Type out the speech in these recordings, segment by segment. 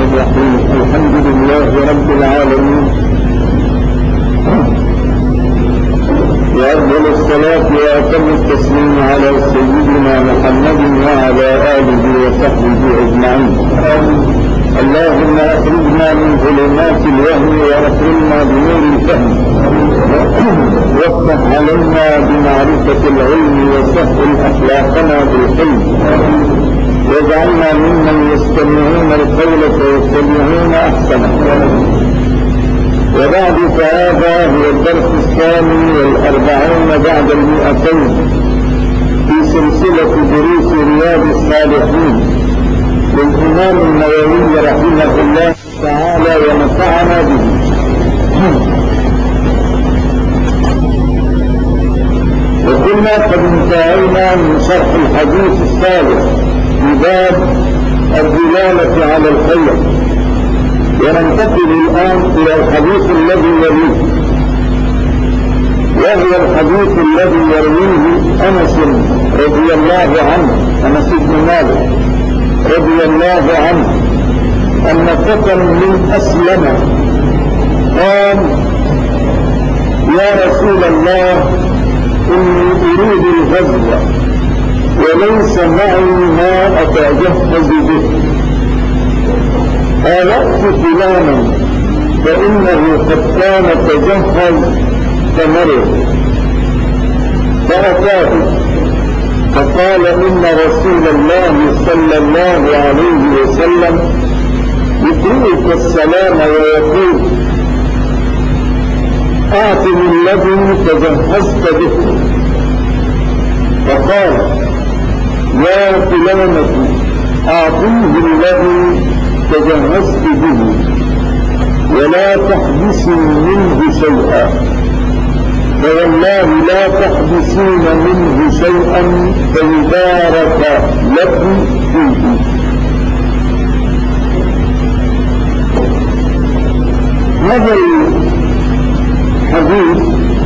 الرحيم. الحمد لله رب العالمين، وأفضل الصلاة وأتم التسليم على سيدنا محمد وعلى آله وصحبه أجمعين. اللهم أخرجنا من ظلمات الوهم وأكرمنا بنور الفهم، وافتح علينا بمعرفة العلم وسهل أخلاقنا بالحلم، واجعلنا ممن يستمعون القول فيتبعون أحسنه. وبعد، فهذا هو الدرس الثاني والأربعون بعد 200 في سلسلة دروس رياض الصالحين للإمام النووي رحمه الله تعالى ونفعنا به. وكنا قد انتهينا من شرح الحديث السابق في باب الدلالة على الخير، وننتقل الآن إلى الحديث الذي يليه، وهو الحديث الذي يرويه أنس رضي الله عنه، أنس بن مالك رضي الله عنه، أن فتى من أسلم قال: يا رسول الله، إني أريد الغزو وليس معي ما أتجهز به، آلأت فلانا فإنه قد كان تجهز فمرض، فأتاه فقال: إن رسول الله صلى الله عليه وسلم يقرئك السلام ويقول: أعطني الذي تجهزت به. فقال: يا فلانة، أعطيه الذي تجهزت به ولا تحبسي منه شيئا، فوالله لا تحبسين منه شيئا فيبارك لك فيه. هذا الحديث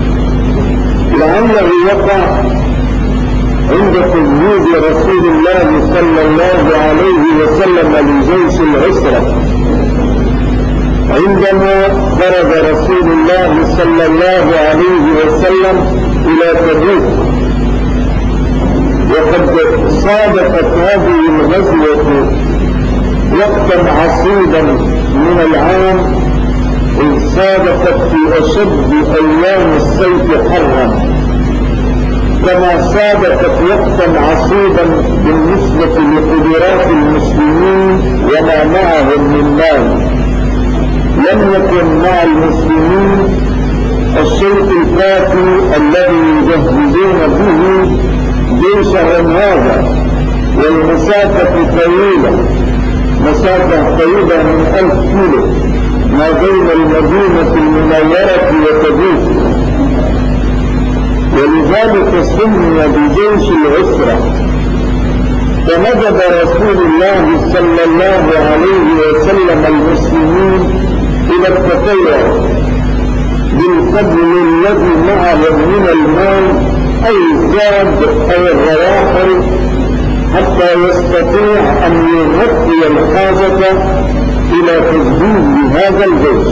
لعله يقع عند تجهيز رسول الله صلى الله عليه وسلم لجيش العسرة، عندما خرج رسول الله صلى الله عليه وسلم إلى تبوك. وقد صادفت هذه الغزوة وقتا عصيبا من العام، إذ صادفت في أشد أيام الصيف حرا، كما صادفت وقتا عصيبا بالنسبة لقدرات المسلمين وما معهم من مال. لم يكن مع المسلمين الشيء الكافي الذي يجهزون به جيشهم هذا، والمسافة طويلة، مسافة قريبة من 1000 كيلو ما بين المدينة المنورة وتبوك، ولذلك سمي بجيش العسرة. فمدد رسول الله صلى الله عليه وسلم المسلمين إلى التطير بالفضل الذي معهم من المال أو الزاد أو الرواحل، حتى يستطيع أن يغطي الحاجة إلى تجهيز هذا الجيش.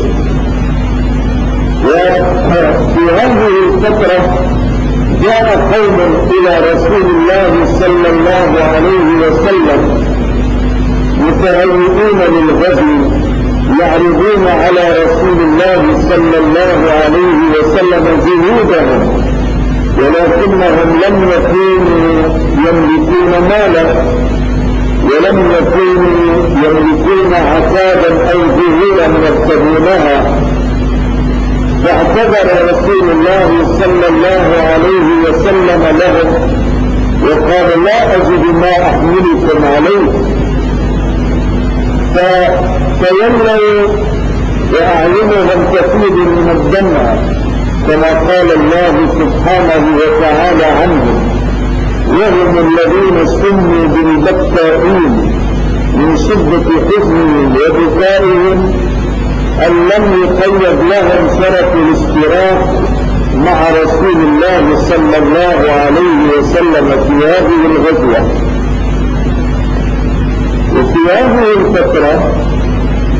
وفي هذه الفترة جاء قوم إلى رسول الله صلى الله عليه وسلم متهيئين للغزو، يعرضون على رسول الله صلى الله عليه وسلم جهودهم، ولكنهم لم يكونوا يملكون مالا، ولم يكونوا يملكون عتابا أو ظهورا يرتبونها. فاعتذر رسول الله صلى الله عليه وسلم لهم وقال: لا أجد ما أحملكم عليه. فتولوا وأعينهم تفيض من الدمع، كما قال الله سبحانه وتعالى عنهم: وهم الذين سموا بالبكائين من شدة حزنهم وبكائهم، أن لم يقيد لهم شرف الاستراح مع رسول الله صلى الله عليه وسلم في هذه الغزوة. وفي هذه الفترة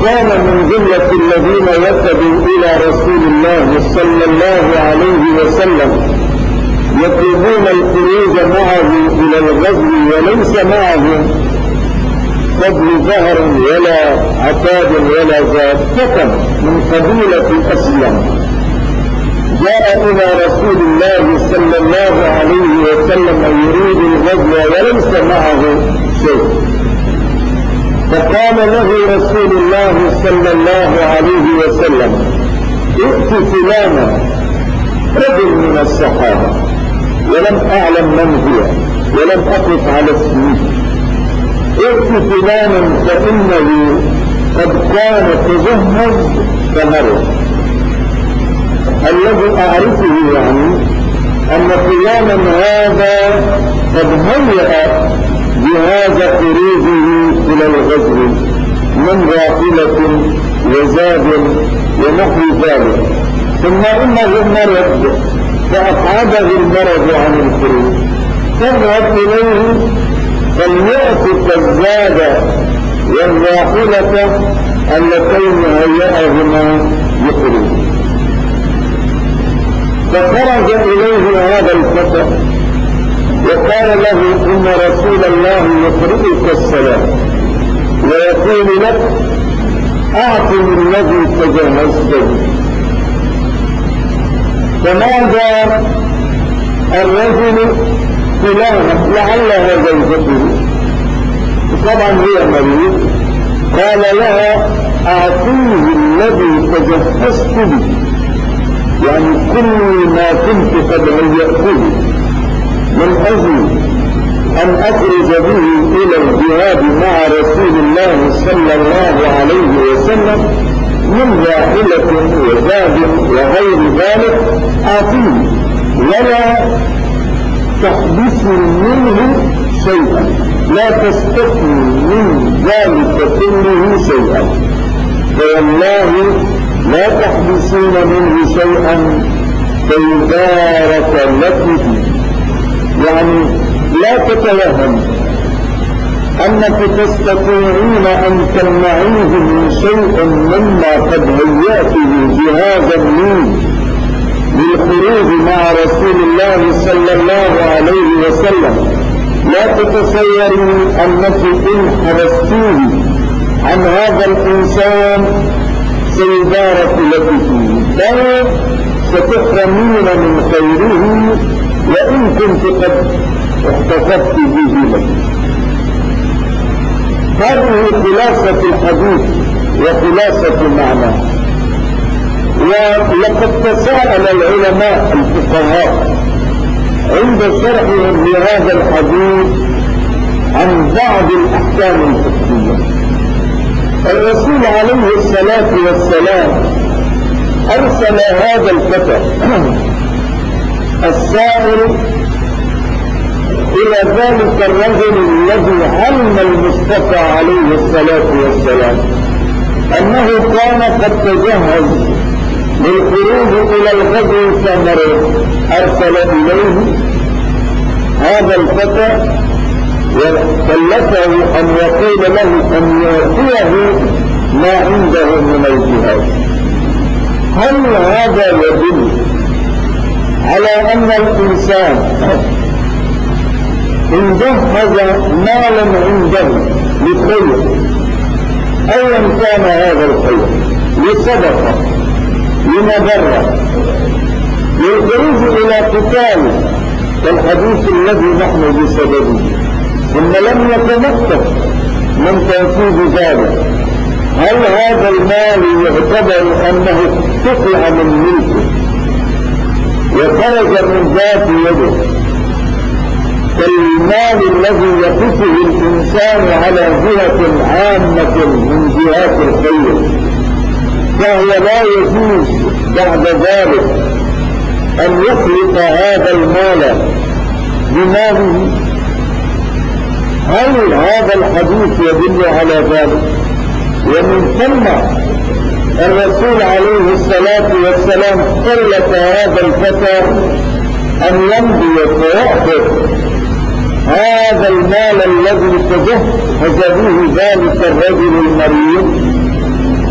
كان من جملة الذين وفدوا إلى رسول الله صلى الله عليه وسلم يطلبون الخروج معه إلى الغزو وليس معهم فضل ظهر ولا عتاد ولا ذات، فتى من قبيلة أسلم جاء إلى رسول الله صلى الله عليه وسلم يريد الغزو وليس معه شيء، فقال له رسول الله صلى الله عليه وسلم ائت فلانا، رجل من الصحابة ولم أعلم من هو ولم أقف على اسمه، ائت فلانا فإنه قد كان تجهز فمر. الذي أعرفه يعني أن فلانا هذا قد هيأ جهاز خروجه إلى الغزو من راحلة وزاد ونحو ذلك، ثم إنه مرض فأقعده المرض عن الخروج، فاذهب إليه فليأتك الزاد والراحلة اللتين هيأهما لخروج. فخرج إليه هذا الفتى وقال له إن رسول الله يقرئك السلام ويقول لك أعطني الذي تجهزت به. فماذا الرجل فلانا لعلها زوجته، طبعا هي مريض، قال لها أعطيه الذي تجهزت به، يعني كل ما كنت قد هيأته من أجل أن أخرج به إلى الجهاد مع رسول الله صلى الله عليه وسلم من راحلة وزاد وغير ذلك، أعطيه ولا تحبسي منه شيئا، لا تستثني من ذلك كله شيئا، فوالله لا تحبسين منه شيئا فيبارك لك فيه. يعني لا تتوهم أنك تستطيعين أن تمنعيه من شيء مما قد هيأته جهازا للخروج مع رسول الله صلى الله عليه وسلم. لا تتصوري أنك إن حبستيه عن هذا الإنسان سيبارك لك فيه، بل ستحرمين من خيره وإن كنت قد احتفظت به لك. هذه خلاصة الحديث وخلاصة معناه. ولقد تساءل العلماء الفقهاء عند شرحهم لهذا الحديث عن بعض الأحكام الفقهية. الرسول عليه الصلاة والسلام أرسل هذا الفتى السائر إلى ذلك الرجل الذي علم المصطفى عليه الصلاة والسلام أنه كان قد تجهز للخروج إلى الغزو فمر. أرسل إليه هذا الفتى وكلفه أن يقول له أن يعطيه ما عنده من الجهاد. هل هذا يدل على أن الإنسان إن جهز مالا عنده لخير أيا كان هذا الخير، لصدقة، لمضرة، للخروج إلى قتال كالحديث الذي نحن بسببه، ثم لم يتمكن من تنفيذ ذلك، هل هذا المال يعتبر أنه قطع من ملكه وخرج من ذات يده كالمال الذي يقفه الإنسان على جهة عامة من جهات الخير، فهو لا يجوز بعد ذلك أن يخلط هذا المال بماله؟ هل هذا الحديث يدل على ذلك؟ ومن ثم الرسول عليه الصلاة والسلام كلف هذا الفتى أن يمضي ويأخذ هذا المال الذي تجهز به ذلك الرجل المريض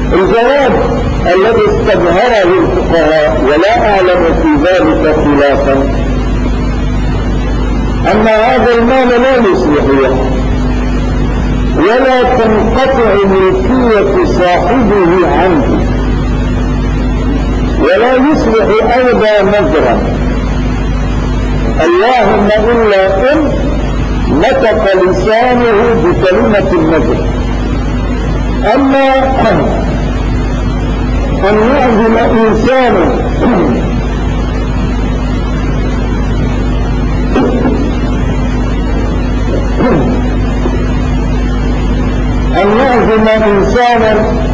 الجواب الذي استظهره الفقهاء ولا أعلم في ذلك خلافا أن هذا المال لا يصلح ولا تنقطع ملكية صاحبه عنه ولا يصلح أيضا نذرا اللهم إلا إن نطق لسانه بكلمة النذر. أما أن يعزم إنسانا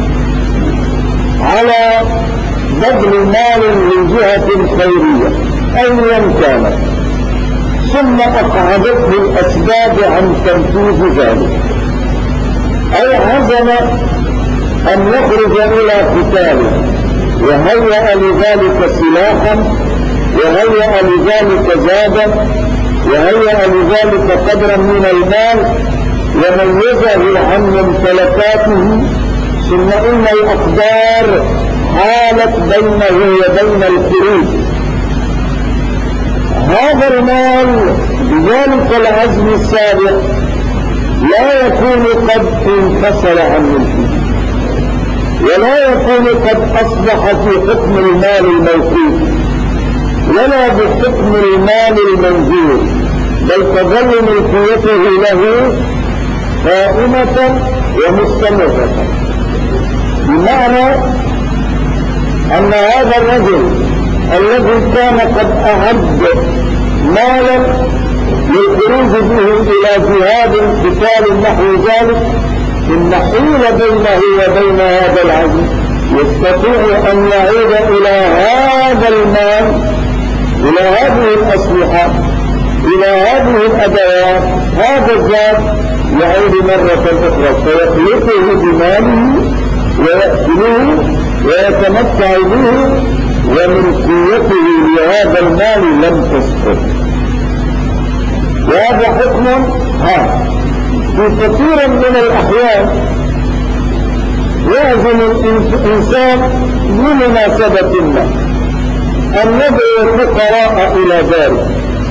على بذل مال من جهة خيرية أيا كانت ثم أقعدته الأسباب عن تنفيذ ذلك أي عزم أن يخرج إلى قتاله وهيأ لذلك سلاحا وهيأ لذلك زادا وهيأ لذلك قدرا من المال وميزه عن ممتلكاته ثم إن الأقدار حالت بينه وبين الخروج. هذا المال بذلك العزم السابق لا يكون قد انفصل عن ملكه ولا يكون قد أصبح في حكم المال الموقوف ولا بحكم المال المنزول بل تظل ملكيته له قائمة ومستمرة بمعنى أن هذا الرجل الذي كان قد أعد مالا للخروج به إلى جهاد قتال نحو ذلك إن حيل بينه وبين هذا العزم يستطيع أن يعود إلى هذا المال إلى هذه الأسلحة إلى هذه الأدوات هذا الزاد يعود مرة أخرى فيخلطه بماله ويأكله ويتمتع به وملكيته لهذا المال لم تسقط. وهذا حكم في كثير من الأحيان يعزم الإنسان بمناسبة ما أن يدعو الفقراء إلى ذلك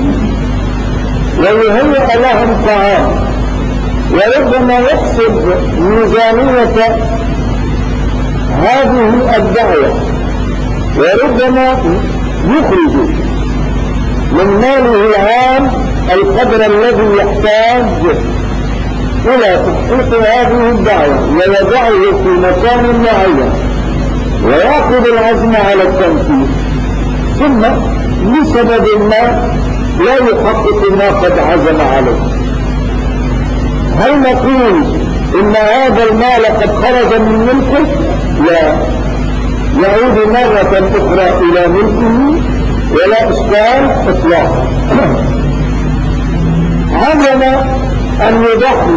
ويهيئ لهم طعام وربما يقصد ميزانية هذه الدعوة وربما يخرج من ماله العام القدر الذي يحتاج إلى تحقيق هذه الدعوة ويضعه في مكان معين ويأخذ العزم على التنفيذ ثم لسبب ما لا يحقق ما قد عزم عليه. هل نقول إن هذا المال قد خرج من ملكه؟ لا، يعود مرة أخرى إلى ملكه ولا إشكال إطلاقا. عزم أن يضحي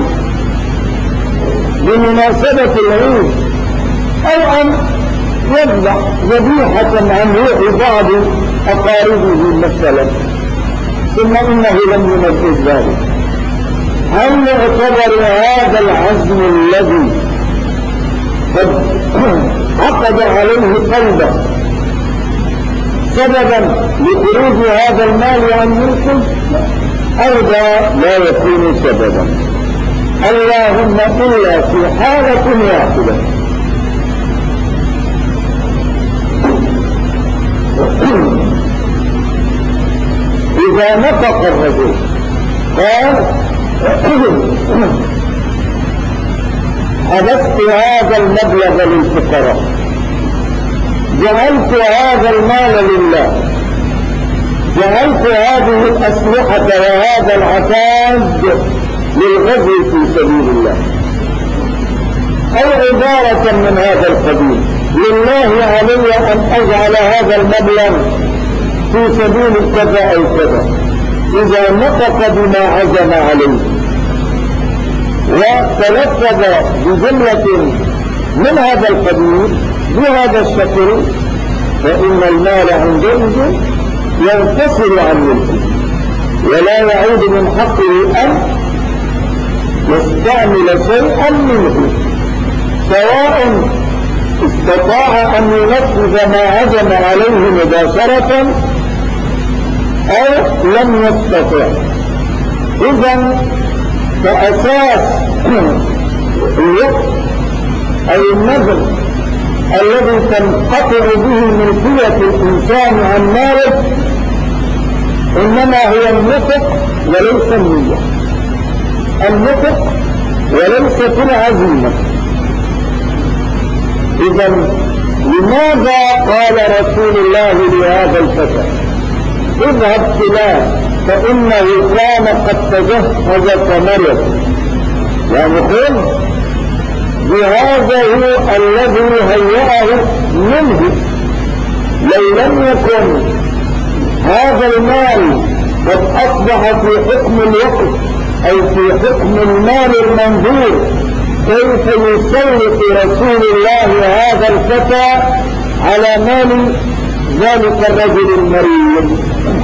بمناسبة العيد أو أن يذبح ذبيحة عن روح بعض أقاربه مثلا ثم إنه لم ينفذ ذلك. هل يعتبر هذا العزم الذي قد عقد عليه قلبه سببا لخروج هذا المال عن ملكه؟ أيضا لا يكون سببا، اللهم إلا في حالة واحدة إذا نطق الرجل قال حدثت هذا المبلغ للفقراء، جعلت هذا المال لله، جعلت هذه الأسلحة وهذا العتاد للغزو في سبيل الله، أو عبارة من هذا القبيل، لله علي أن أجعل هذا المبلغ في سبيل كذا أو كذا، إذا نطق بما عزم عليه وتلفظ بجملة من هذا القبيل بهذا الشكل فإن المال عندئذ ينفصل عن ملكه ولا يعود من حقه أن يستعمل شيئا منه، سواء استطاع أن ينفذ ما عزم عليه مباشرة أو لم يستطع. إذا فأساس الوقت أو النذر الذي تنقطع به ملكية الإنسان عن ماله إنما هو النطق وليس النية، النطق وليست العزيمة. إذا لماذا قال رسول الله لهذا الفتى اذهب فلان فإنه كان قد تجهز فمرض؟ يعني قل بهذا هو الذي هيأه منه. لو لم يكن هذا المال قد أصبح في حكم الوقت أي في حكم المال المنظور، كيف يسلط رسول الله هذا الفتى على مال ذلك الرجل المريض؟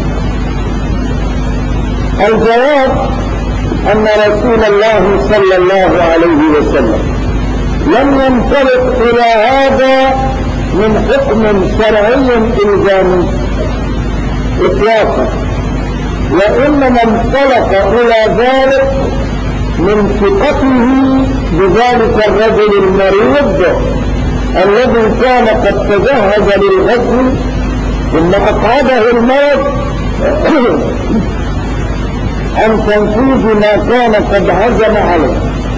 الجواب أن رسول الله صلى الله عليه وسلم لم ينطلق إلى هذا من حكم شرعي إلزامي إطلاقا، وإنما انطلق إلى ذلك من ثقته بذلك الرجل المريض الذي كان قد تجهز للغزو ثم أقعده المرض عن تنفيذ ما كان قد عزم عليه.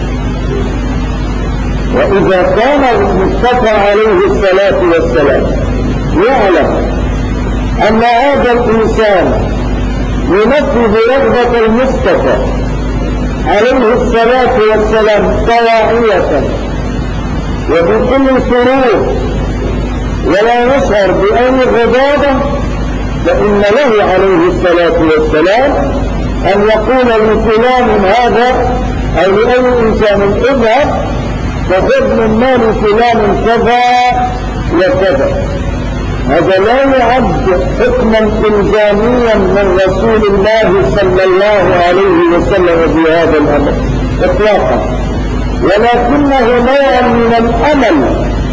وإذا كان المصطفى عليه الصلاة والسلام يعلم أن هذا الإنسان ينفذ رغبة المصطفى عليه الصلاة والسلام طواعية وبكل سرور ولا يشعر بأي غضاضة، فإن له عليه الصلاة والسلام أن يقول لفلان هذا أو لأي إنسان اذهب فخذ من مال فلان كذا وكذا. هذا لا يعد حكما إلزاميا من رسول الله صلى الله عليه وسلم في هذا الأمر إطلاقا، ولكنه نوع من الأمل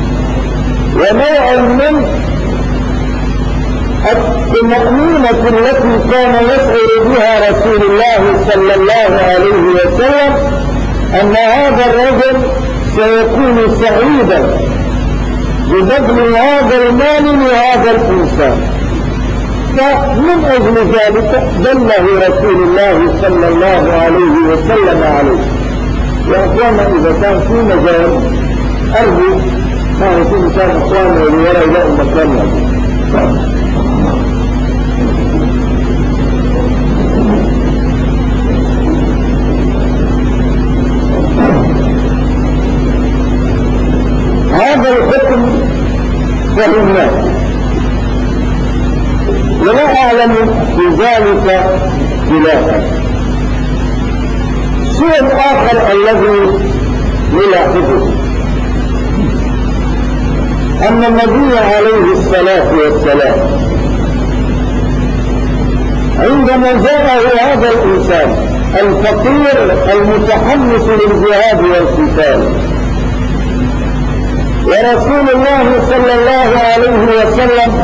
ونوع من الطمأنينة التي كان يشعر بها رسول الله صلى الله عليه وسلم أن هذا الرجل سيكون سعيدا ببذل هذا المال لهذا الإنسان. فمن أجل ذلك دله رسول الله صلى الله عليه وسلم عليه. وأخوانا إذا كان في مجال أرجو ما يكون إنسان أخوانا ولوراء إلى المكان هذا الحكم فهمناه، ولا أعلم في ذلك خلافا. الشيء الآخر الذي نلاحظه أن النبي عليه الصلاة والسلام عندما جاءه هذا الإنسان الفقير المتحمس للجهاد والقتال، ورسول الله صلى الله عليه وسلم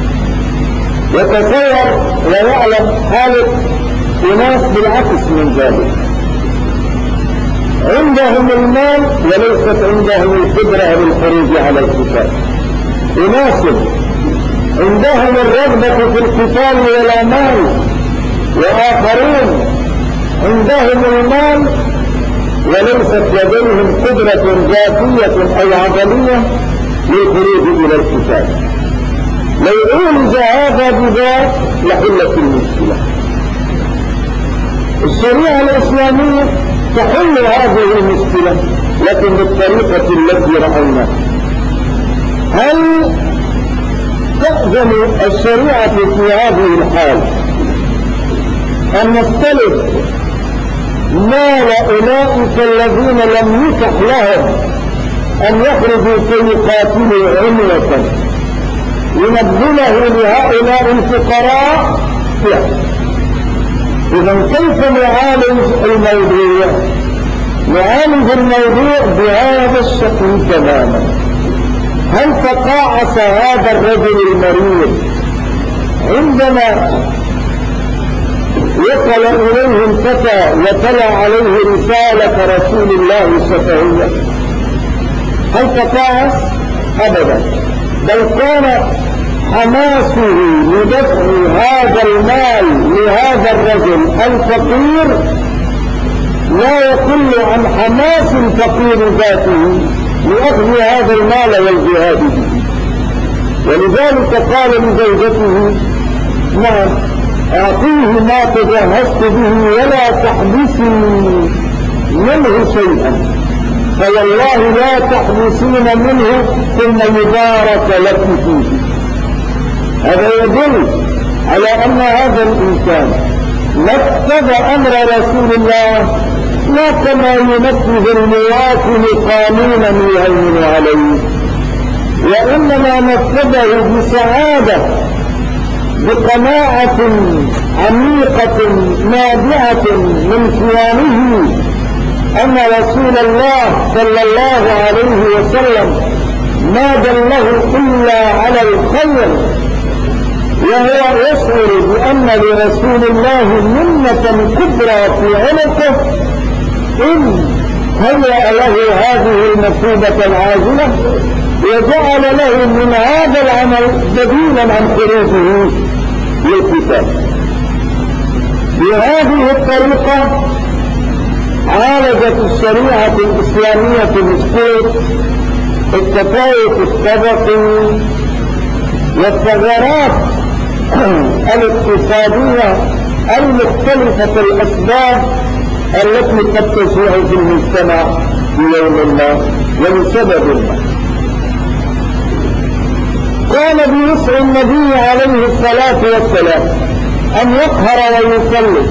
يتصور ويعلم حالة أناس بالعكس من ذلك، عندهم المال وليست عندهم القدرة للخروج على القتال، أناس عندهم الرغبة في القتال ولا مال، وآخرون عندهم المال وليست لديهم قدرة ذاتية أو عضلية للخروج إلى القتال. لو أولز هذا بذات لحلت المشكلة. الشريعة الإسلامية تحل هذه المشكلة لكن بالطريقة التي رأيناها. هل تأذن الشريعة في هذه الحال أن نستلف مال أولئك الذين لم يتح لهم أن يخرجوا فيقاتلوا عنوة لنبذله لهؤلاء الفقراء؟ لا. إذا كيف نعالج الموضوع؟ نعالج الموضوع بهذا الشكل تماما. هل تقاعس هذا الرجل المريض عندما وصل إليه الفتى وتلا عليه رسالة رسول الله شفهية؟ هل تقاعس؟ أبدا، بل كان حماسه لدفع هذا المال لهذا الرجل الفقير لا يقل عن حماس الفقير ذاته لأخذ هذا المال والجهاد به. ولذلك قال لزوجته: نعم، أعطيه ما تجهزت به ولا تحبسي منه شيئا، فوالله لا تحبسين منه ثم يبارك لك فيه. هذا يدل على أن هذا الإنسان نفذ أمر رسول الله لا كما ينفذ المواطن قانونا يهين عليه، وإنما نفذه بسعادة، بقناعة عميقة نابعة من كيانه أن رسول الله صلى الله عليه وسلم ما دله إلا على الخير، وهو يشعر بأن لرسول الله منة كبرى في عنقه إن هيأ له هذه المصيبة العاجلة وجعل له من هذا العمل بديلا عن خروجه للقتال. بهذه الطريقة عالجت الشريعة الإسلامية المسكوت التفاوت الطبقي والثغرات الاقتصادية المختلفة الأسباب التي قد تشيع في المجتمع في يوم ما ولسبب ما. كان بوسع النبي عليه الصلاة والسلام أن يقهر ويسلم.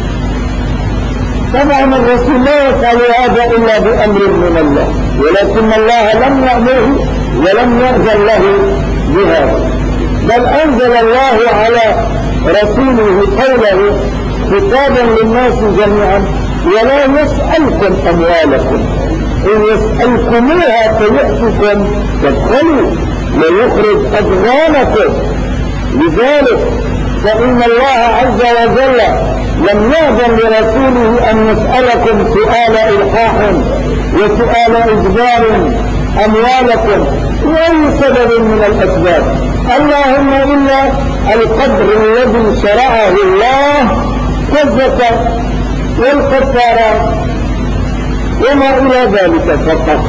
طبعا الرسول لا يفعل هذا إلا بأمر من الله، ولكن الله لم يأمره ولم يأذن له بهذا، بل أنزل الله على رسوله قوله خطابا للناس جميعا: ولا يسألكم أموالكم، إن يسألكموها فيأتكم تدخلوا ويخرج أدغانكم. لذلك فإن الله عز وجل لم يأذن لرسوله أن يسألكم سؤال إلحاح وسؤال إجبار أموالكم لأي سبب من الأسباب، اللهم إلا القدر الذي شرعه الله كالزكاة والكفارات وما إلى ذلك فقط.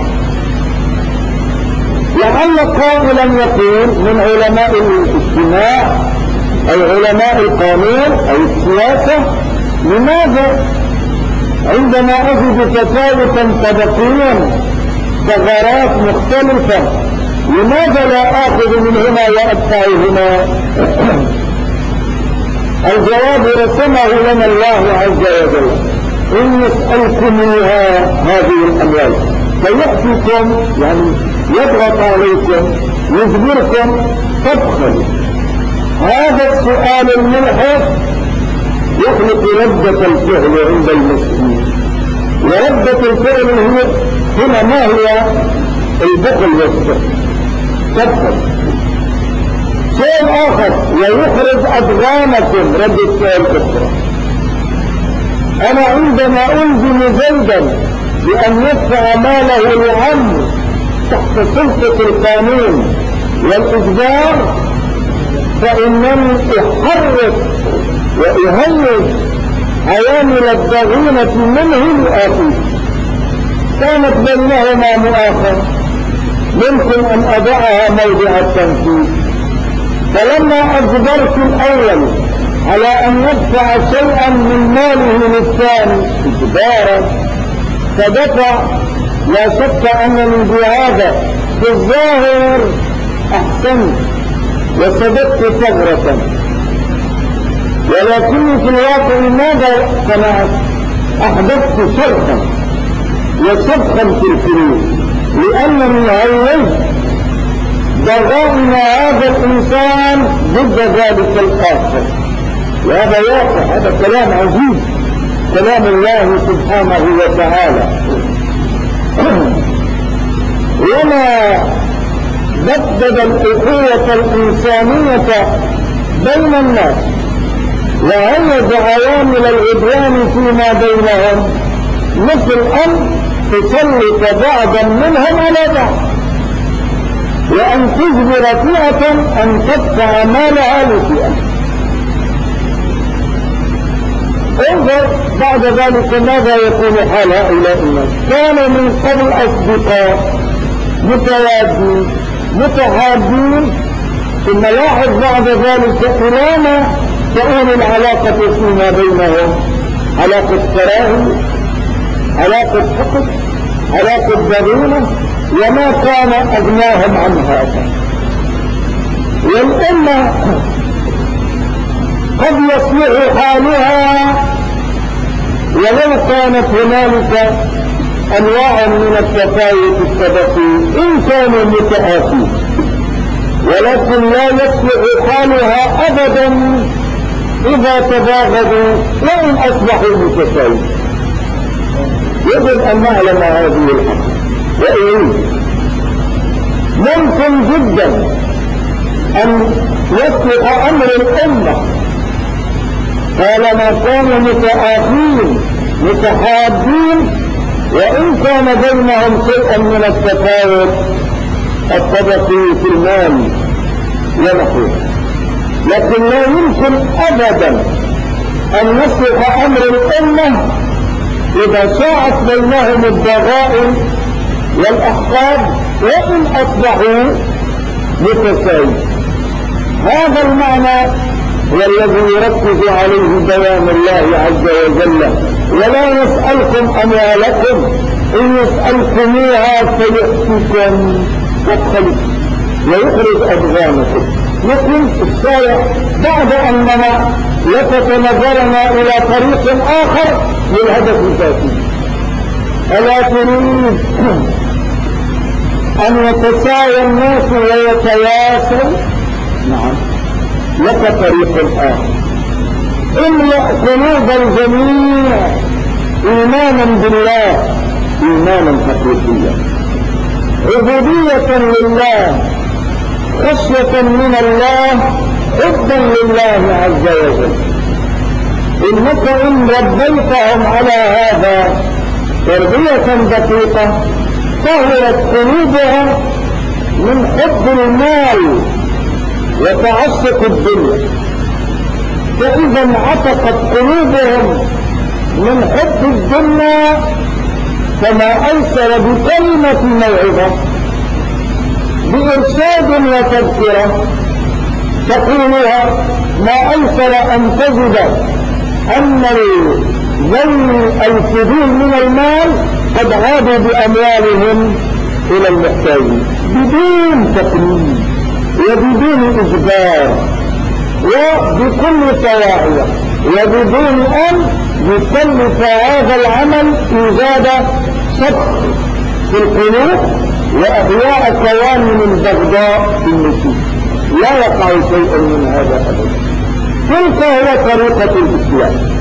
لعل قائلا يقول من علماء الاجتماع أو علماء القانون أو السياسة: لماذا عندما أجد تفاوتا طبقيا ثغرات مختلفة لماذا لا آخذ من هنا وأدفع هنا؟ الجواب رسمه لنا الله عز وجل: إن يسألكموها هذه الأموال فيأتيكم، يعني يضغط عليكم يجبركم تدخلوا. هذا السؤال الملحق يخلق ردة الفعل عند المسلمين، وردة الفعل هي هنا ما هي؟ البخل والسخط. تدخل. شيء آخر: ويخرج أدغامكم، رد السؤال الأخرى. أنا عندما ألزم زيدا بأن يدفع ماله لعمه تحت سلطة القانون والإجبار، فإنني أحرك وأهيج عوامل الضغينة منه لآخيه. كانت بينهما مؤاخاة ممكن أن أضعها موضع التنفيذ، فلما أجبرت الأول على أن يدفع شيئا من ماله للثاني إجبارا فدفع، لا شك أنني بهذا في الظاهر أحسنت وسددت ثغرة، ولكني في الواقع ماذا صنعت؟ أحدثت شرخا وشبخا في الفلوس، لأنني هيجت ضغائن هذا الإنسان ضد ذلك الآخر. وهذا واقع، هذا كلام عجيب، كلام الله سبحانه وتعالى. وما بدد الأخوة الإنسانية بين الناس وهيج عوامل العدوان فيما بينهم، مثل أن تسلط بعضا منهم على بعض، وأن تجبر فئة أن تدفع مالها لفئة. انظر بعد ذلك ماذا يكون حال هؤلاء الناس. كانوا من قبل أصدقاء متوادين متحابين، ثم لاحظ بعد ذلك إلى ما تؤول العلاقة فيما بينهم، علاقة كراهية، علاقة حقد، علاقة ضغينة، وما كان أغناهم عن هذا. والأمة قد يصلح حالها ولو كانت هنالك أنواع من التفاوت الطبقي إن كانوا متآخين، ولكن لا يصلح حالها أبدا إذا تباغضوا وإن أصبحوا متساوين. يجب أن نعلم هذه الحق. وإن ممكن جدا أن يصلح أمر الأمة طالما كانوا متآخين متحابين، وإن كان بينهم شيئا من التفاوت الطبقي في المال ونحوه، لكن لا يمكن أبدا أن يصلح أمر الأمة إذا شاعت بينهم الضغائن والأحقاد وإن أصبحوا متساوين. هذا المعنى هو الذي يركز عليه بيان الله عز وجل: ولا يسألكم أموالكم إن يسألكموها فيأتيكم وتخلص ويخرج أبغانكم. لكن الشارع بعد أننا لفت نظرنا إلى طريق آخر للهدف الذاتي. ألا تريد أن يتساوى الناس ويتواصلوا؟ نعم، لك طريق آخر: املأ قلوب الجميع إيمانا بالله، إيمانا حقيقيا، عبودية لله، خشية من الله، حبا لله عز وجل. إنك إن ربيتهم على هذا تربية دقيقة طهرت قلوبهم من حب المال وتعشق الدنيا، فإذا انعتقت قلوبهم من حب الدنيا فما أيسر بكلمة موعظة بإرشاد وتذكرة تقولها، ما أيسر أن تجد أن ذوي الفضول من المال قد عادوا بأموالهم إلى المحتاجين بدون تقليد وبدون إجبار وبكل طواعية، وبدون أن يكلف هذا العمل إيجاد شك في القلوب وأحياء كوامن البغضاء في النفوس. لا يقع شيء من هذا أبدا. تلك هي طريقة الإسلام.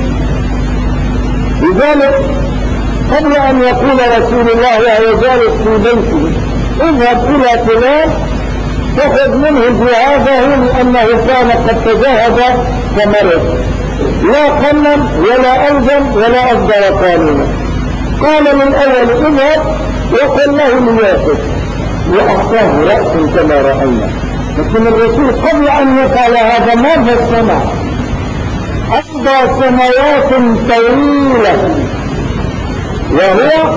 لذلك قبل أن يقول رسول الله وهو جالس في بيته: اذهب إلى فلان تأخذ منه جهازه لأنه كان قد تجاهد فمرض، لا قنن ولا ألزم ولا أصدر قانونا. قال للأول: اذهب وقل له ليأخذ، وأعطاه رأس كما رأينا. لكن الرسول قبل أن يفعل هذا ماذا صنع؟ أمضى سنوات طويلة وهو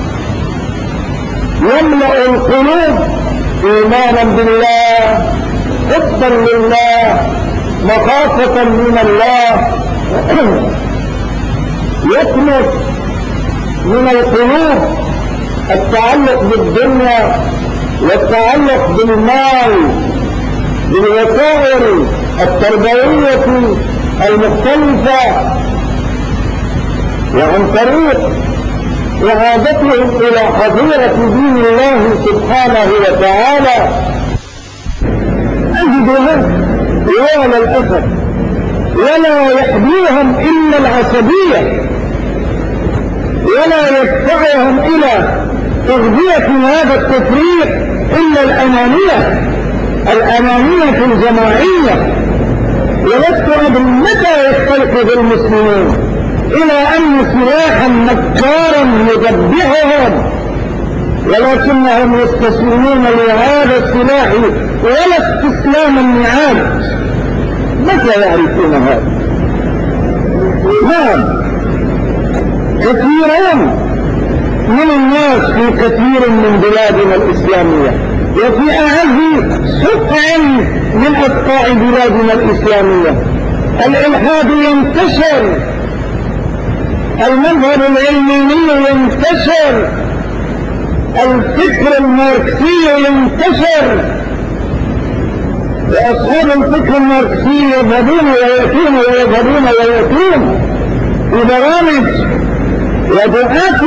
يملأ القلوب إيمانا بالله، حبا لله، مخافة من الله، يكنس من القلوب التعلق بالدنيا والتعلق بالمال بالوسائل التربوية المختلفة، وعن طريق إعادتهم إلى حظيرة دين الله سبحانه وتعالى أجدهم طوال الأثر، ولا يحميهم إلا العصبية، ولا يدفعهم إلى تغذية هذا التفريق إلا الأنانية الجماعية. ولست أدري متى يستيقظ المسلمون إلى أن سلاحا مكارا يذبحهم، ولكنهم يستسلمون لهذا السلاح ولا استسلام النعام. متى يعرفون هذا؟ نعم، كثيرون من الناس في كثير من بلادنا الإسلامية وفي أعز سقع من أقطاع بلادنا الإسلامية الإلحاد ينتشر، المذهب العلماني ينتشر، الفكر الماركسي ينتشر، وأصحاب الفكر الماركسي يذهبون ويأتون ويذهبون ويأتون ببرامج ودعاة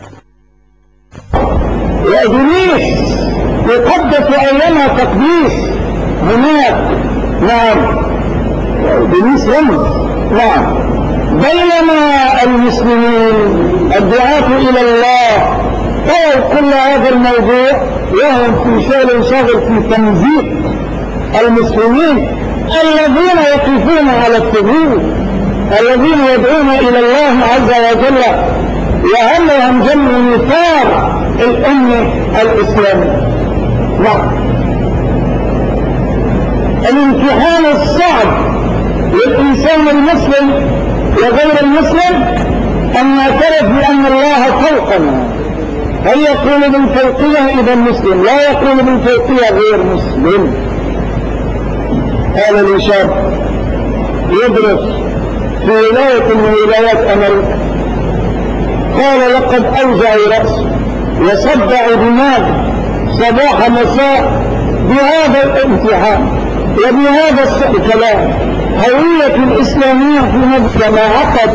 وإدريس يقدس أيامها تقديس هناك. نعم، إدريس رمز. نعم، بينما المسلمين الدعاة إلى الله طول كل هذا الموضوع وهم في شغل في تمزيق المسلمين الذين يقفون على التوحيد، الذين يدعون إلى الله عز وجل وهمهم جمع نثار الأمة الإسلامية. نعم، الامتحان الصعب للإنسان المسلم وغير المسلم أن يعترف بأن الله فوقنا. هل يقول بالفوقية إذا مسلم؟ لا يقول بالفوقية غير مسلم. قال لي شاب يدرس في ولاية من ولايات أمريكا، قال لقد أوجع رأسي وصدع دماغي صباح مساء بهذا الامتحان وبهذا الكلام. هوية الإسلامية في مجتمع عقد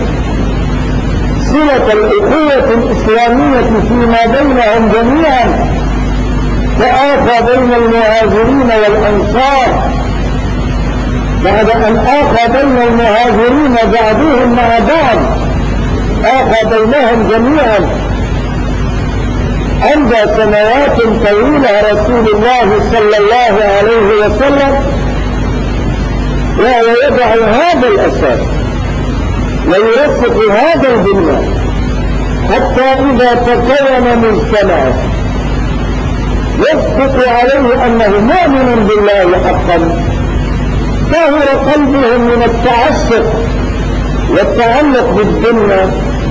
صلة الأخوة الإسلامية فيما بينهم جميعا، فآخى بين المهاجرين والأنصار بعد أن آخى بين المهاجرين بعضهم مع بعض، آخى بينهم جميعا. عند سنوات طويلة رسول الله صلى الله عليه وسلم وهو يضع هذا الأساس ويرسخ هذا البنيان حتى إذا تكون مجتمعا يثبت عليه أنه مؤمن بالله حقا، طهر قلبه من التعسف والتعلق بالدنيا،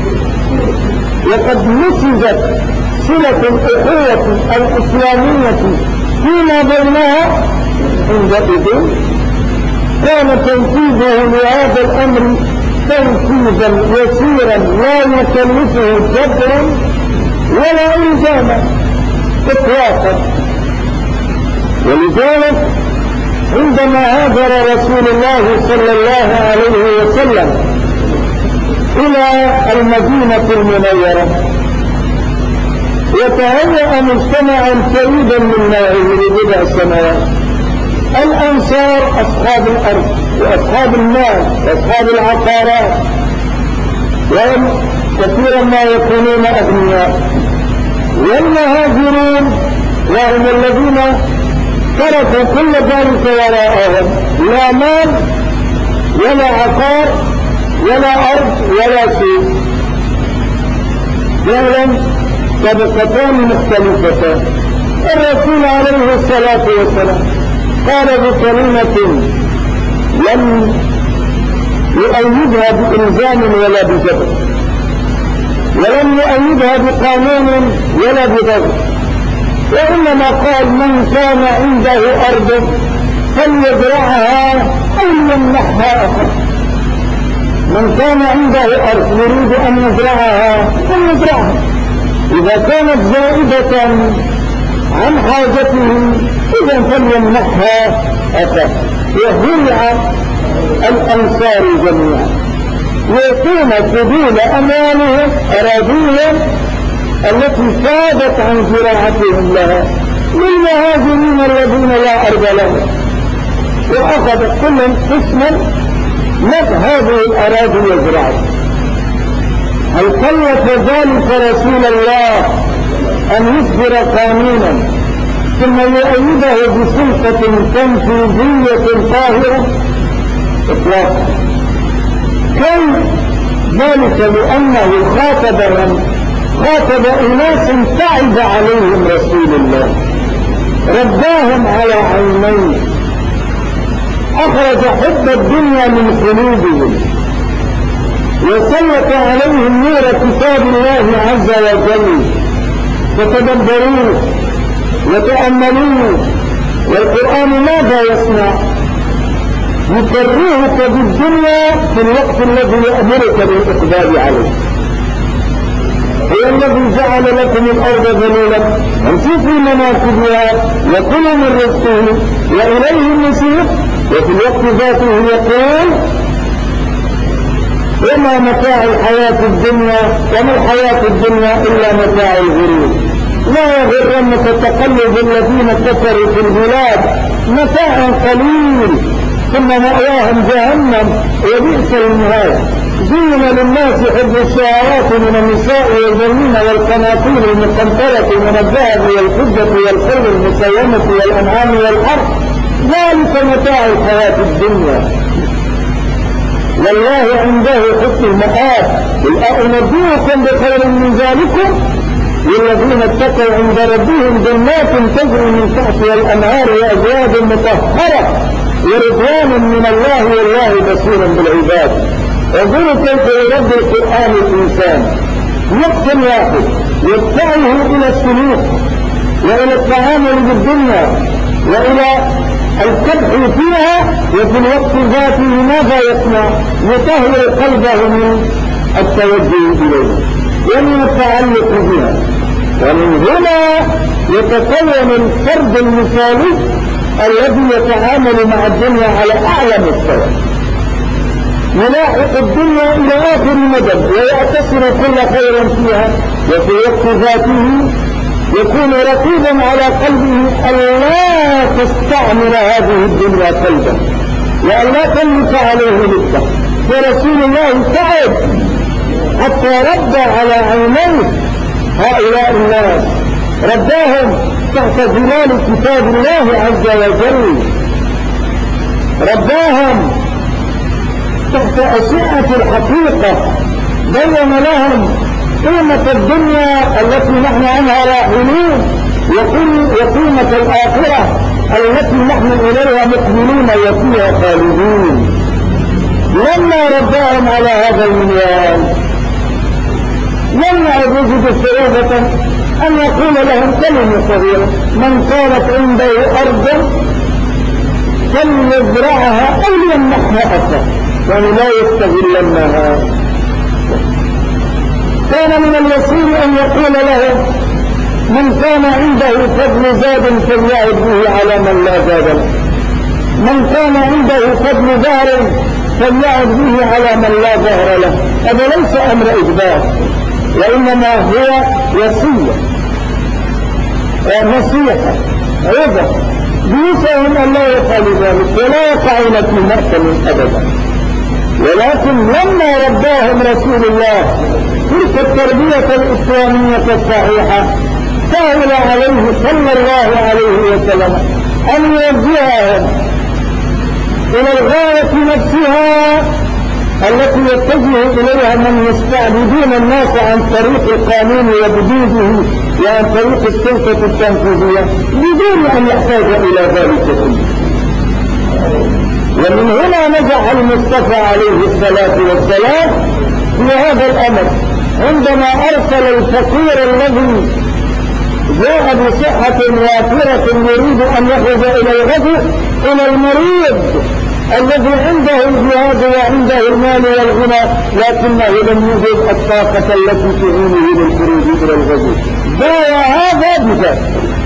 وقد نسجت صلة الأخوة الإسلامية فيما بينها. عندئذ كان تنفيذه لهذا الأمر تنفيذا يسيرا لا يكلفه جبرا ولا إلزاما إطلاقا. ولذلك عندما هاجر رسول الله صلى الله عليه وسلم إلى المدينة المنورة وتهيأ مجتمعا فريدا من نوعه لبضع سنوات، الأنصار أصحاب الأرض وأصحاب المال وأصحاب العقارات، وهم كثيرا ما يكونون أغنياء، والمهاجرون وهم الذين تركوا كل ذلك وراءهم، لا مال ولا عقار ولا أرض ولا شيء، فعلا طبقتان مختلفتان. الرسول عليه الصلاة والسلام قال بكلمة لم يؤيدها بإلزام ولا بجبر، ولم يؤيدها بقانون ولا بضغط، وإنما قال من كان عنده أرض فليزرعها أو يمنحها أخر. من كان عنده أرض يريد أن يزرعها فليزرعها، إذا كانت زائدة عن حاجته إذا فليمنحها أخر. وهرع الأنصار جميعا يكون فضول أموالهم أراضيهم التي فادت عن زراعتهم لها للمهاجرين الذين لا أرض لهم، وأخذ كل قسما من هذه الأراضي يزرعها. هل كلف ذلك رسول الله أن يصدر قانونا ثم يؤيده بسلطة تنفيذية طاهرة إطلاقا. كيف ذلك؟ لأنه خاطب أناس تعب عليهم رسول الله، رباهم على عينيه، أخرج حب الدنيا من قلوبهم، وسلط عليهم نور كتاب الله عز وجل، فتدبروه وتأملوه. والقرآن ماذا يصنع؟ يكرهك بالدنيا في الوقت الذي يأمرك بالإقبال عليه. هو الذي جعل لكم الأرض ذلولا امشوا في مناكبها وكلوا من رزقه وإليه النشور. وفي الوقت ذاته يقول وما متاع الحياة الدنيا وما الحياة الدنيا إلا متاع الغرور. لا يغرنك تقلب الذين كفروا في البلاد، متاع قليل ثم مأواهم جهنم وبئس المهاد. زين للناس حب الشهوات من النساء والبنين والقناطير المقنطرة من الذهب والفضة والخيل المسومة والأنعام والحرث، ذلك متاع الحياة الدنيا والله عنده حسن المآب. قل أنبئكم بخير من ذلكم للذين اتقوا عند ربهم جنات تجري من تحتها الأنهار وأزواج مطهرة ورضوان من الله والله بصير بالعباد. انظروا كيف يرد القرآن الإنسان وقت واحد يدفعه إلى السلوك وإلى التعامل بالدنيا وإلى الكبح فيها، وفي الوقت ذاته ماذا يصنع؟ يطهر قلبه من التوجه إليه ومن التعلق بها. ومن هنا يتكون الفرد المثالي الذي يتعامل مع الدنيا على أعلى مستوى، يلاحق الدنيا إلى آخر مدى ويعتصر كل خير فيها، وفي وقت ذاته يكون رقيبا على قلبه ألا تستعمل هذه الدنيا قلبا وألا تملك عليه لبه. ورسول الله تعب حتى رد على عينيه هؤلاء الناس، رداهم تحت ظلال كتاب الله عز وجل، رداهم تحت أشعة الحقيقة، بين لهم قيمة الدنيا التي نحن عنها راحلين وقيمة الآخرة التي نحن إليها مقبلون وفيها خالدون. لما رباهم على هذا المنوال لم يجد صعوبة أن يقول لهم كلمة صغيرة: من كانت عنده أرض فليزرعها أو ليمنحها أكثر، يعني لا يستغلنها. كان من اليسير أن يقول له: من كان عنده فضل زاد فليعد به على من لا زاد له، من كان عنده فضل ظهر فليعد به على من لا ظهر له. هذا ليس أمر إجبار، وإنما هو وصية نصيحة عظة بيسهم أن لا يفعلوا ذلك ولا يقعون في مأثم أبدا. ولكن لما رباهم رسول الله تلك التربية الإسلامية الصحيحة سهل عليه صلى الله عليه وسلم أن يوجههم إلى الغاية نفسها التي يتجه إليها من يستعبدون الناس عن طريق القانون وبدونه وعن طريق السلطة التنفيذية بدون أن يحتاج إلى ذلك كله. ومن هنا نجح المصطفى عليه الصلاة والسلام في هذا الأمر عندما أرسل الفقير الذي جاء بصحة وافرة يريد أن يخرج إلى الغزو إلى المريض الذي عنده الجهاد وعنده المال والغنى لكنه لم يوجد الطاقة التي تعينه للخروج إلى الغزو. بايع هذا بذاك،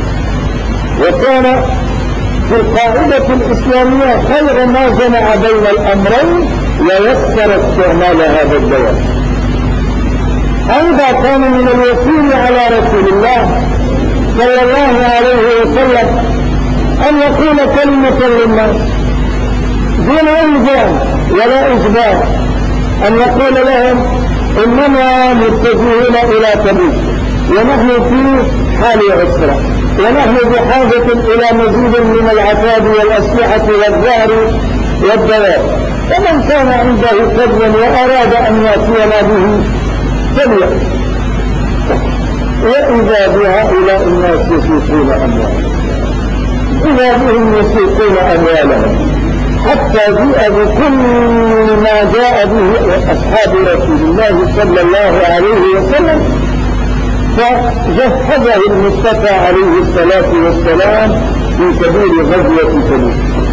وكان في القاعدة الإسلامية خير ما جمع بين الأمرين ويسر استعمال هذا الدواء. أيضا كان من الوسيل على رسول الله صلى الله عليه وسلم أن يقول كلمة للناس دون إلزام ولا إجبار، أن يقول لهم: إننا متجهون إلى تبوك ونحن في حال عسرة، ونحن بحاجة إلى مزيد من العتاد والأسلحة والظهر والدواب. فمن كان عنده فضل وأراد أن يأتينا به فليأتي. وإذا بهؤلاء الناس يسوقون أموالهم، إذا بهم يسوقون أموالهم، حتى جاء بكل ما جاء به أصحاب رسول الله صلى الله عليه وسلم، فجهزه المصطفى عليه الصلاة والسلام في سبيل غزوة تبوك.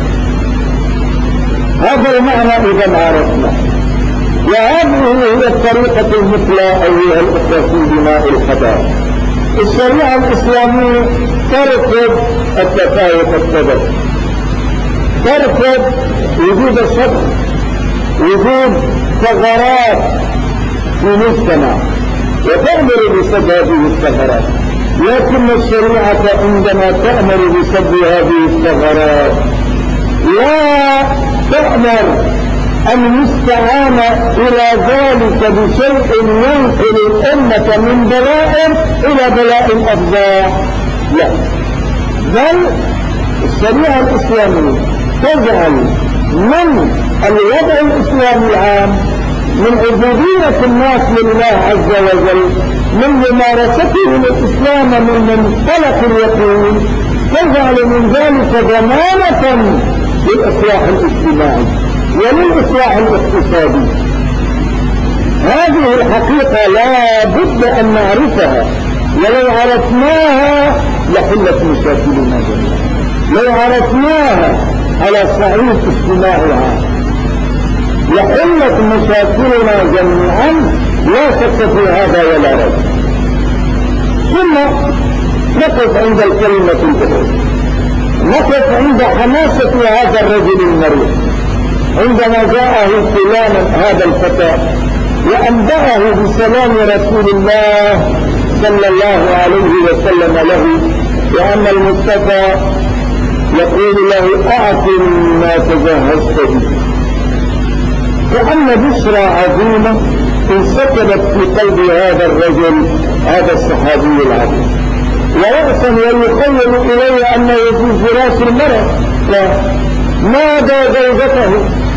هذا المعنى إذا عرفنا، وهذه هي الطريقة المثلى أيها الأخوة في بناء الحضارة. الشريعة الإسلامية ترفض التفاوت الصدق، ترفض وجود الصدق، وجود ثغرات في المجتمع، وتأمر بسد هذه الثغرات. لكن الشريعة عندما تأمر بسد هذه الثغرات لا تأمر أن يستعان إلى ذلك بشيء ينقل الأمة من بلاء إلى بلاء أفظع، لا، بل الشريعة الإسلامية تجعل من الوضع الإسلامي العام، من عبودية الناس لله عز وجل، من ممارستهم الإسلام من منطلق اليقين، تجعل من ذلك ضمانة للإصلاح الاجتماعي وللإصلاح الاقتصادي. هذه الحقيقة لا بد أن نعرفها، ولو عرفناها لحلت مشاكلنا جميعا، لو عرفناها على صعيد اجتماعي عام لحلت مشاكلنا جميعا، لا شك في هذا ولا ريب. ثم نقف عند الكلمة الأخرى، نقف عند حماسة هذا الرجل المريض عندما جاءه فلان هذا الفتى وأنبأه بسلام رسول الله صلى الله عليه وسلم له، وأن المصطفى يقول له أعطي ما تجهزت به. كأن بشرى عظيمة انسكبت في قلب هذا الرجل، هذا الصحابي العظيم، ورأسا ويخيل إلي أنه في فراش المرأة، فنادى زوجته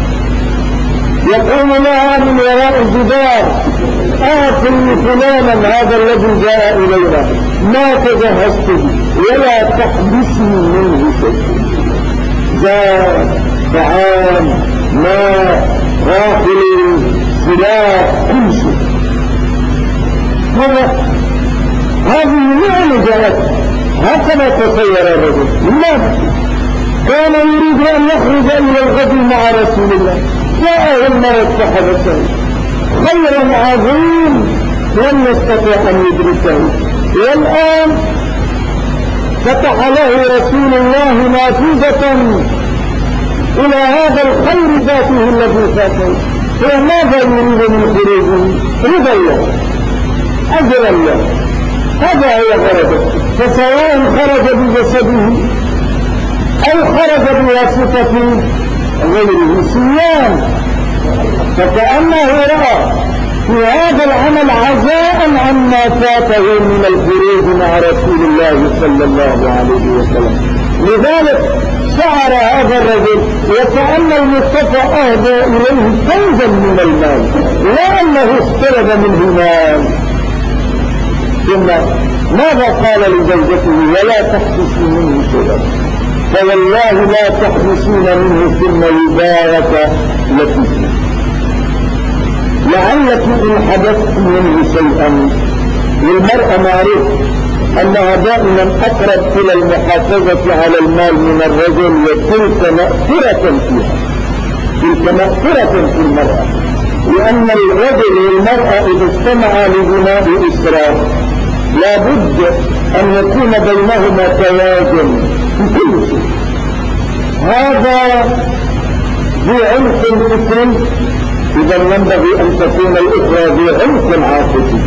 يقول لها من وراء الجدار آتي فلانا هذا الذي جاء إلينا ما تجهزت به ولا تحبسني منه شيء، جاء طعام ماء راحل سلاح كل شيء. هذه نعمة جاءت، هكذا تصور الرجل. لماذا؟ كان يريد أن يخرج إلى الغد مع رسول الله، جاءه المرض فحبسه، خير عظيم لم يستطع أن يدركه، والآن فتح له رسول الله نافذة إلى هذا الخير ذاته الذي فاته. فماذا يريد من خروجه؟ رضا الله، أجر الله، هذا هو غرضه. فسواء خرج بجسده أو خرج بواسطة غيره صيام، فكأنه رأى في هذا العمل عزاء عما فاته من الخروج مع رسول الله صلى الله عليه وسلم. لذلك شعر هذا الرجل وكأن المصطفى أهدى إليه كنزا من المال، لا أنه استلب منه مال. ثم ماذا قال لزوجته؟ ولا تحبسي منه شيئا، فوالله لا تحبسين منه ثم يبارك لك، لعلك إن حدثت منه شيئا. للمرأة معروف أنها دائما أقرب إلى المحافظة على المال من الرجل، وتلك مأثرة فيها، تلك مأثرة في المرأة، لأن الرجل والمرأة إذا اجتمعا لبناء إسرار لا بد أن يكون بينهما توازن في كل شيء. هذا ذو عمق فكري، إذا ينبغي أن تكون الأخرى ذو عمق عاطفي.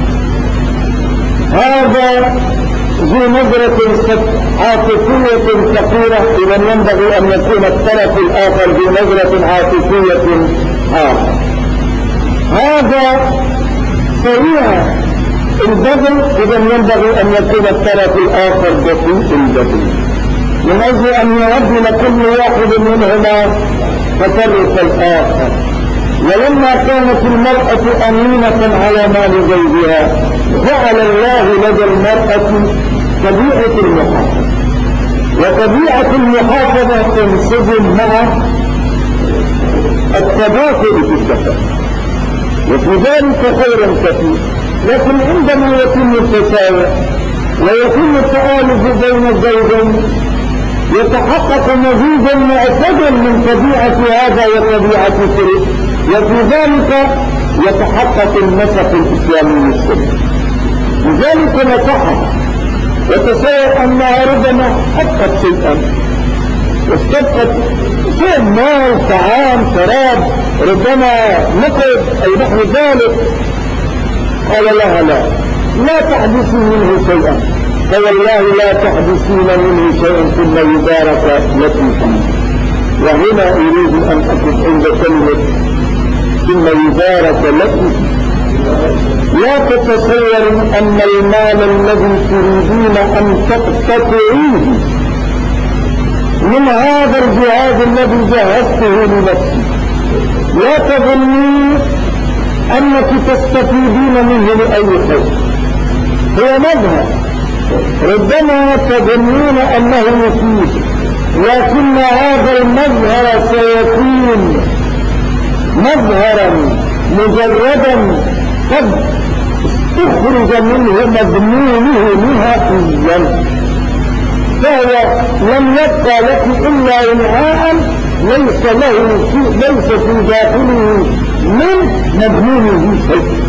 هذا ذو نظرة عاطفية كثيرة، إذا ينبغي أن يكون الطرف الآخر ذو نظرة عاطفية آخر. هذا سريع البذل إذا ينبغي أن يكون الطرف الآخر بطيء البذل من أجل أن يعدل كل واحد منهما تصرف الآخر. ولما كانت المرأة أمينة على مال زوجها جعل الله لدى المرأة طبيعة المحافظة، وطبيعة المحافظة تنسجم مع التباطؤ في الزكاة، وفي ذلك خير كثير. لكن عندما يتم التساوي ويتم التآلف بين الزوجين يتحقق مزيج معتدل من طبيعة هذا وطبيعة تلك، وفي ذلك يتحقق النسق الإسلامي السلمي. لذلك نصحها وتصور أنها ربما حقت شيئا واستبقت شيء مال طعام شراب ربما نقد أي نحو ذلك، قال لها لا تحدثي منه شيئا، فوالله لا تحدثين منه شيئا ثم يبارك لكم فيه. وهنا أريد أن أقف عند كلمة ثم يبارك لكم. لا تتصور أن المال الذي تريدين أن تقتطعيه من هذا الجهاد الذي جهزته لنفسي لا تظني أنك تستفيدين منه لأي خير، هو مذهب ربما تظنون أنه مفيد، لكن هذا المظهر سيكون مظهرا مجردا قد تخرج منه مضمونه نهائيا، فهو لم يبقى لك إلا وعاء ليس في داخله من مضمونه شيء.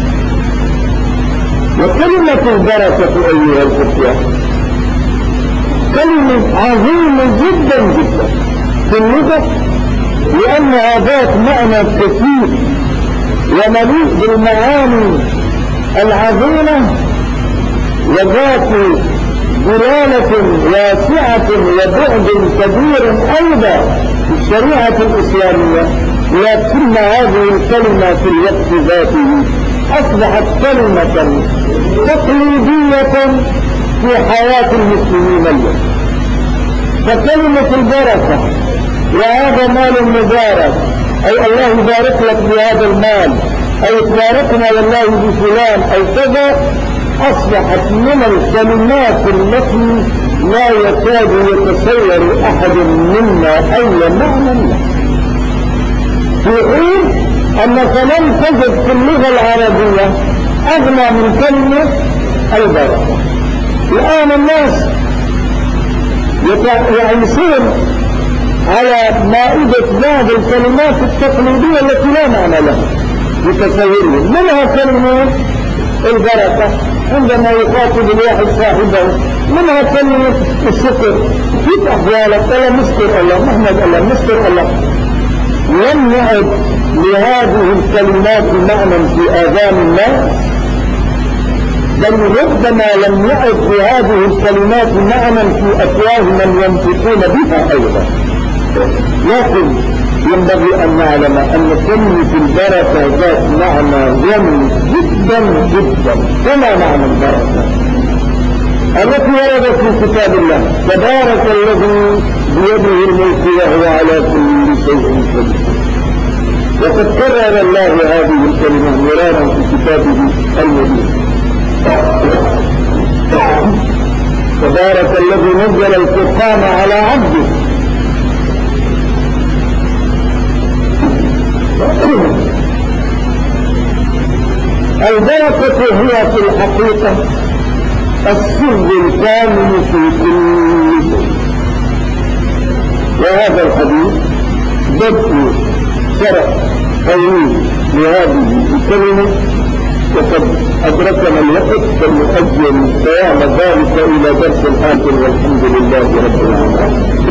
وكلمة البركة أيها الأخوة كلمة عظيمة جدا جدا في اللغة، لأنها ذات معنى كثير ومليء بالمعاني العظيمة وذات دلالة واسعة وبعد كبير أيضا في الشريعة الإسلامية. لكن هذه الكلمة في الوقت ذاته أصبحت كلمة تقليدية في حياة المسلمين اليوم. فكلمة البركة وهذا مال مبارك أي الله يبارك لك بهذا المال أي تباركنا والله بفلان أي كذا، أصبحت من الكلمات التي لا يكاد يتصور أحد منا أي معنى له، في حين أنك لم تجد في اللغة العربية أغنى من كلمة البركة. الآن الناس يعيشون على مائدة بعض الكلمات التقليدية التي لا معنى لها بتصورهم، منها كلمة البركة عندما يخاطب الواحد صاحبه، منها كلمة الشكر في أحوالك ألا نشكر الله نحمد الله نشكر الله. لم يعد لهذه الكلمات معنى في آذان الناس، بل ربما لم يعد لهذه الكلمات معنى في أفواه من ينطقون بها أيضا. لكن ينبغي أن نعلم أن كلمة البركة ذات معنى جميل جدا جدا. وما معنى البركة التي وردت في كتاب الله؟ تبارك الذي بيده الملك وهو على كل شيء قدير. وقد كرر الله هذه الكلمة مرارا في كتابه المبين. تبارك الذي نزل الفرقان على عبده. البركة هي في الحقيقة السر الكامل في كل شيء. وهذا الحديث بدء شرح طويل لهذه الكلمة، وقد أدركنا الوقت فلنؤجل بيان ذلك إلى درس الآخر، والحمد لله رب العالمين.